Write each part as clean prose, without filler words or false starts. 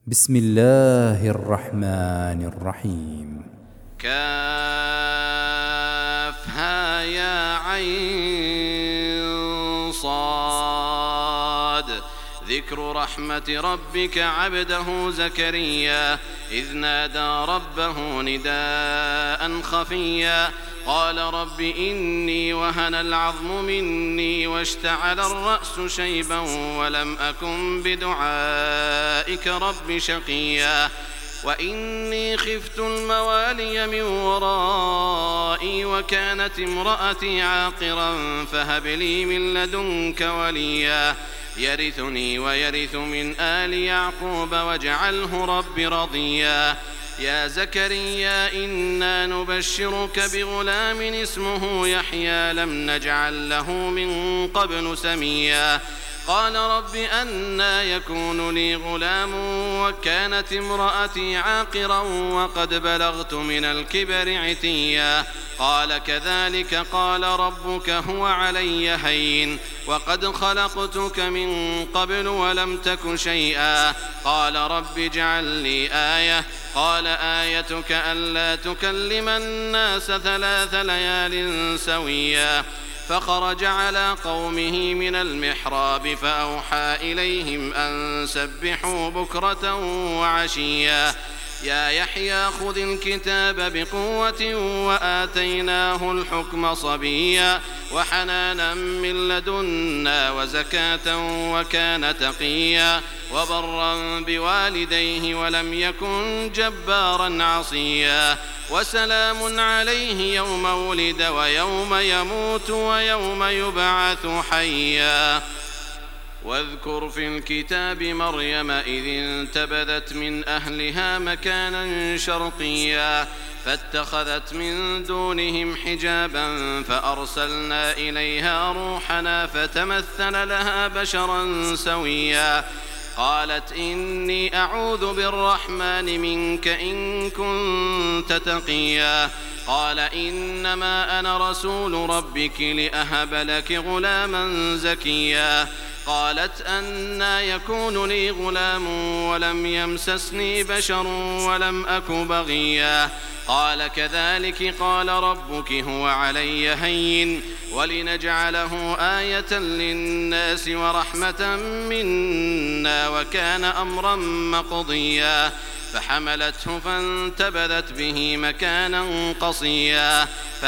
بسم الله الرحمن الرحيم. كافها يا عين صاد. ذكر رحمة ربك عبده زكريا إذ نادى ربه نداء خفيا قال رب إني وهن العظم مني واشتعل الرأس شيبا ولم أكن بدعائك رب شقيا وإني خفت الموالي من ورائي وكانت امرأتي عاقرا فهب لي من لدنك وليا يرثني ويرث من آل يعقوب واجعله رب رضيا يا زكريا إنا نبشرك بغلام اسمه يحيى لم نجعل له من قبل سميا قال رب أنى يكون لي غلام وكانت امرأتي عاقرا وقد بلغت من الكبر عتيا قال كذلك قال ربك هو علي هين وقد خلقتك من قبل ولم تك شيئا قال رب اجعل لي آية قال آيتك ألا تكلم الناس 3 ليال سويا فخرج على قومه من المحراب فأوحى إليهم أن سبحوا بكرة وعشيا يا يحيى خذ الكتاب بقوة وآتيناه الحكم صبيا وحنانا من لدنا وزكاة وكان تقيا وبرا بوالديه ولم يكن جبارا عصيا وسلام عليه يوم ولد ويوم يموت ويوم يبعث حيا واذكر في الكتاب مريم إذ انتبذت من أهلها مكانا شرقيا فاتخذت من دونهم حجابا فأرسلنا إليها روحنا فتمثل لها بشرا سويا قالت إني أعوذ بالرحمن منك إن كنت تقيا قال إنما أنا رسول ربك لأهب لك غلاما زكيا قالت أنى يكون لي غلام ولم يمسسني بشر ولم أك بغيا قال كذلك قال ربك هو علي هين ولنجعله آية للناس ورحمة منا وكان أمرا مقضيا فحملته فانتبذت به مكانا قصيا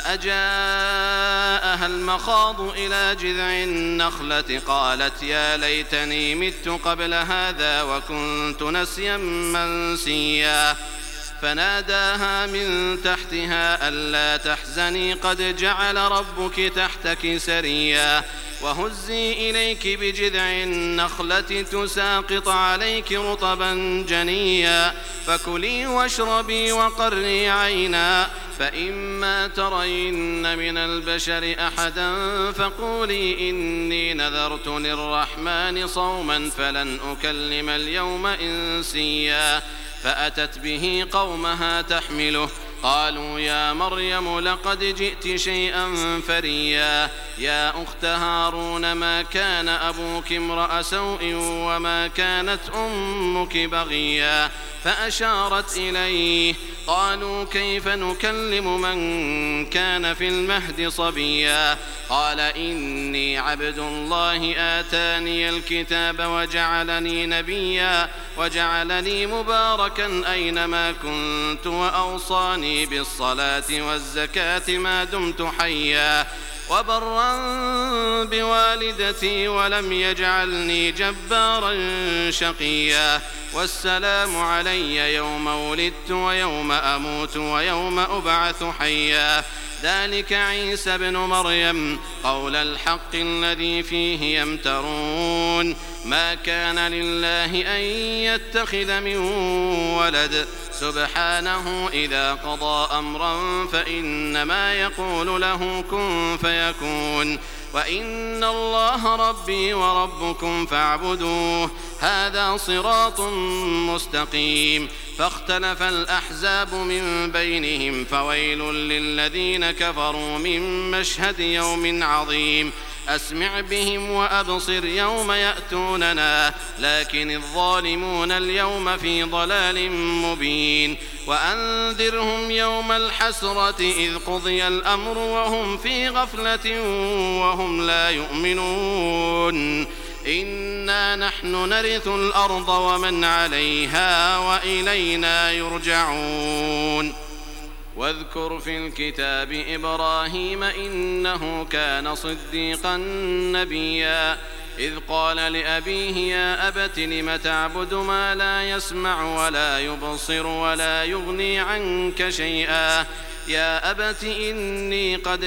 فأجاءها المخاض إلى جذع النخلة قالت يا ليتني مت قبل هذا وكنت نسيا منسيا فناداها من تحتها ألا تحزني قد جعل ربك تحتك سريا وهزي إليك بجذع النخلة تساقط عليك رطبا جنيا فكلي واشربي وقري عينا فإما ترين من البشر أحدا فقولي إني نذرت للرحمن صوما فلن أكلم اليوم إنسيا فأتت به قومها تحمله قالوا يا مريم لقد جئت شيئا فريا يا أخت هارون ما كان أبوك امرأ سوء وما كانت أمك بغيا فأشارت إليه قالوا كيف نكلم من كان في المهد صبيا قال إني عبد الله آتاني الكتاب وجعلني نبيا وجعلني مباركا أينما كنت وأوصاني بالصلاة والزكاة ما دمت حيا وبرا بوالدتي ولم يجعلني جبارا شقيا والسلام علي يوم ولدت ويوم أموت ويوم أبعث حيا ذلك عيسى ابن مريم قول الحق الذي فيه يمترون ما كان لله أن يتخذ من ولد سبحانه إذا قضى أمرا فإنما يقول له كن فيكون وإن الله ربي وربكم فاعبدوه هذا صراط مستقيم فاختلف الأحزاب من بينهم فويل للذين كفروا من مشهد يوم عظيم أسمع بهم وأبصر يوم يأتوننا لكن الظالمون اليوم في ضلال مبين وأنذرهم يوم الحسرة إذ قضي الأمر وهم في غفلة وهم لا يؤمنون إنا نحن نرث الأرض ومن عليها وإلينا يرجعون واذكر في الكتاب إبراهيم إنه كان صديقا نبيا إذ قال لأبيه يا أبت لم تعبد ما لا يسمع ولا يبصر ولا يغني عنك شيئا يا أبت إني قد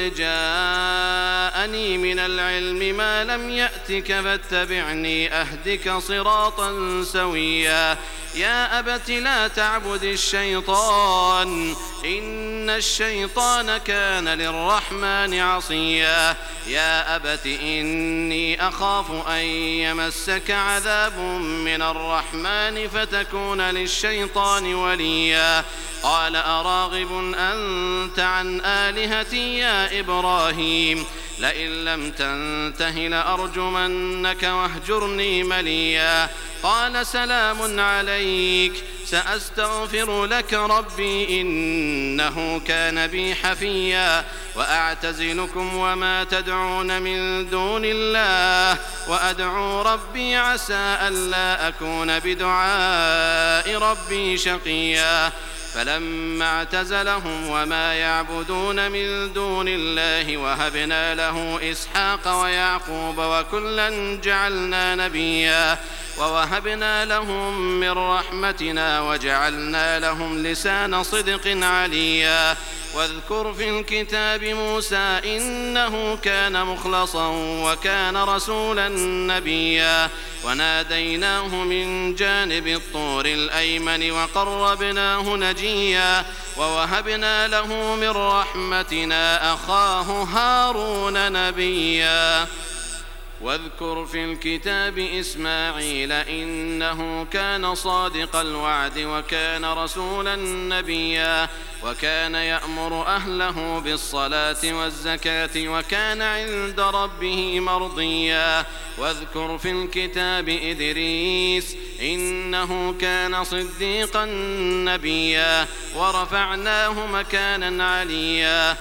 جاءني من العلم ما لم يأتك فاتبعني أهدك صراطا سويا يا أبت لا تعبد الشيطان إن الشيطان كان للرحمن عصيا يا أبت إني أخاف أن يمسك عذاب من الرحمن فتكون للشيطان وليا قال أراغب أنت عن آلهتي يا إبراهيم لئن لم تنته لأرجمنك واهجرني مليا قال سلام عليك سأستغفر لك ربي إنه كان بي حفيا وأعتزلكم وما تدعون من دون الله وأدعو ربي عسى ألا أكون بدعاء ربي شقيا فلما اعتزلهم وما يعبدون من دون الله وهبنا له إسحاق ويعقوب وكلا جعلنا نبيا ووهبنا لهم من رحمتنا وجعلنا لهم لسان صدق عليا واذكر في الكتاب موسى إنه كان مخلصا وكان رسولا نبيا وناديناه من جانب الطور الأيمن وقربناه نجيا ووهبنا له من رحمتنا أخاه هارون نبيا واذكر في الكتاب إسماعيل إنه كان صادق الوعد وكان رسولا نبيا وكان يأمر أهله بالصلاة والزكاة وكان عند ربه مرضيا واذكر في الكتاب إدريس إنه كان صديقا نبيا ورفعناه مكانا عليا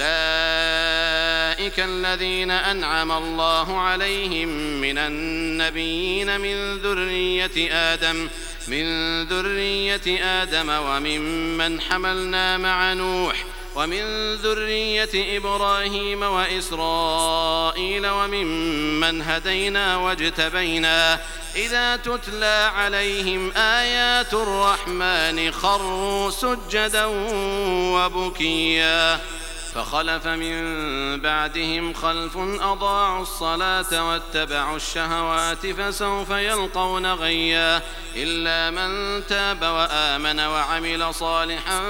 أولئك الذين أنعم الله عليهم من النبيين من ذرية آدم وممن حملنا مع نوح ومن ذرية إبراهيم وإسرائيل وممن هدينا واجتبينا إذا تتلى عليهم آيات الرحمن خروا سجدا وبكيا فخلف من بعدهم خلف أضاعوا الصلاة واتبعوا الشهوات فسوف يلقون غيا إلا من تاب وآمن وعمل صالحا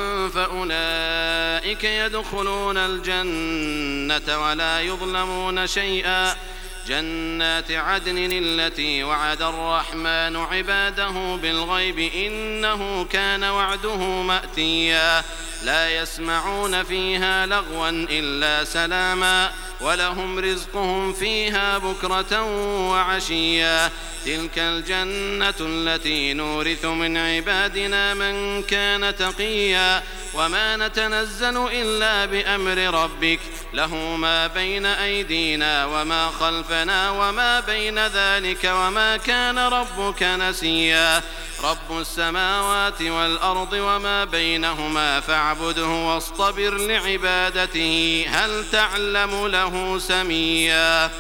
فأولئك يدخلون الجنة ولا يظلمون شيئا جنات عدن التي وعد الرحمن عباده بالغيب إنه كان وعده مأتيا لا يسمعون فيها لغوا إلا سلاما ولهم رزقهم فيها بكرة وعشيا تلك الجنة التي نورث من عبادنا من كان تقيا وما نتنزل إلا بأمر ربك له ما بين أيدينا وما خلفنا وما بين ذلك وما كان ربك نسيا رب السماوات والأرض وما بينهما فاعبده واصطبر لعبادته هل تعلم له سميا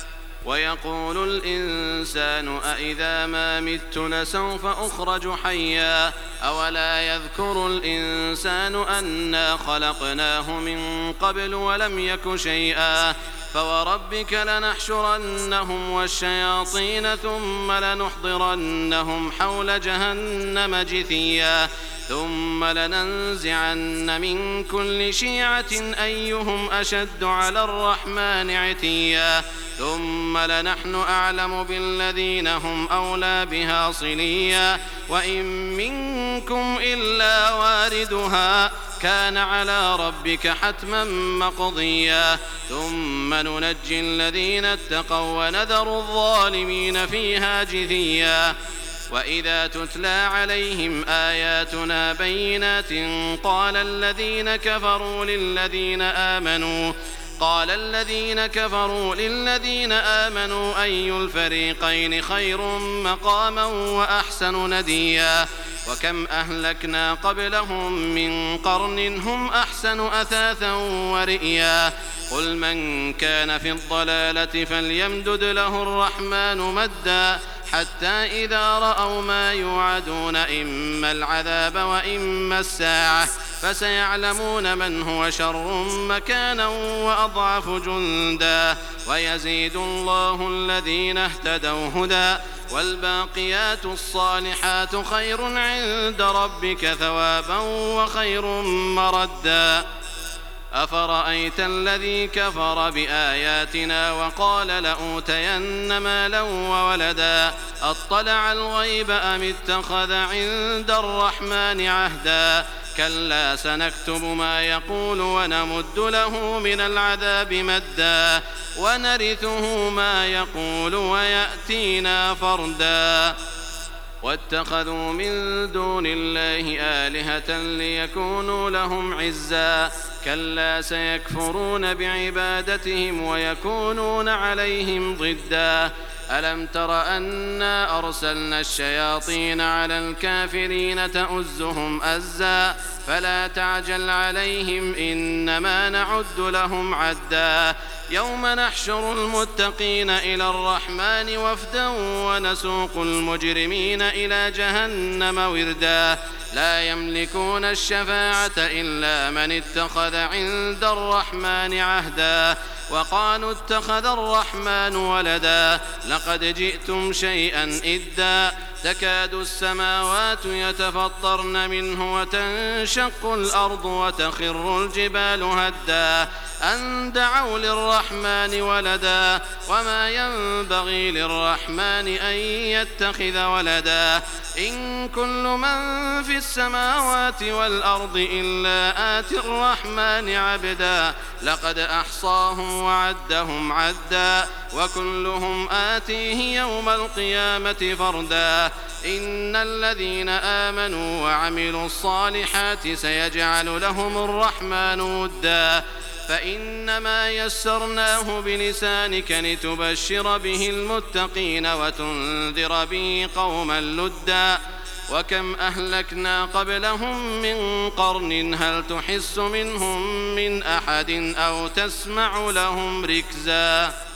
ويقول الإنسان أإذا ما مت لسوف أخرج حيا أولا يذكر الإنسان أنا خلقناه من قبل ولم يك شيئا فوربك لنحشرنهم والشياطين ثم لنحضرنهم حول جهنم جثيا ثم لننزعن من كل شيعة أيهم أشد على الرحمن عتيا ثم لنحن أعلم بالذين هم أولى بها صليا وإن منكم إلا واردها كان على ربك حتما مقضيا ثم ننجي الذين اتقوا ونذر الظالمين فيها جثيا وإذا تتلى عليهم آياتنا بينات قال الذين كفروا للذين آمنوا أي الفريقين خير مقاما وأحسن نديا وكم أهلكنا قبلهم من قرن هم أحسن أثاثا ورئيا قل من كان في الضلالة فليمدد له الرحمن مدا حتى إذا رأوا ما يوعدون إما العذاب وإما الساعة فسيعلمون من هو شر مكانا وأضعف جندا ويزيد الله الذين اهتدوا هدى والباقيات الصالحات خير عند ربك ثوابا وخير مردا أفرأيت الذي كفر بآياتنا وقال لأوتين مالا وولدا أطلع الغيب أم اتخذ عند الرحمن عهدا كلا سنكتب ما يقول ونمد له من العذاب مدا ونرثه ما يقول ويأتينا فردا واتخذوا من دون الله آلهة ليكونوا لهم عزا كلا سيكفرون بعبادتهم ويكونون عليهم ضدا ألم تر أنا أرسلنا الشياطين على الكافرين تؤزهم أزا فلا تعجل عليهم إنما نعد لهم عدا يوم نحشر المتقين إلى الرحمن وفدا ونسوق المجرمين إلى جهنم وردا لا يملكون الشفاعة إلا من اتخذ عند الرحمن عهدا وقالوا اتخذ الرحمن ولدا لقد جئتم شيئا إدا تكاد السماوات يتفطرن منه وتنشق الأرض وتخر الجبال هدا أن دعوا للرحمن ولدا وما ينبغي للرحمن أن يتخذ ولدا إن كل من في السماوات والأرض إلا آتي الرحمن عبدا لقد أحصاهم وعدهم عدا وكلهم آتيه يوم القيامة فردا إن الذين آمنوا وعملوا الصالحات سيجعل لهم الرحمن ودا فإنما يسرناه بلسانك لتبشر به المتقين وتنذر به قوما لدا وكم أهلكنا قبلهم من قرن هل تحس منهم من أحد أو تسمع لهم ركزا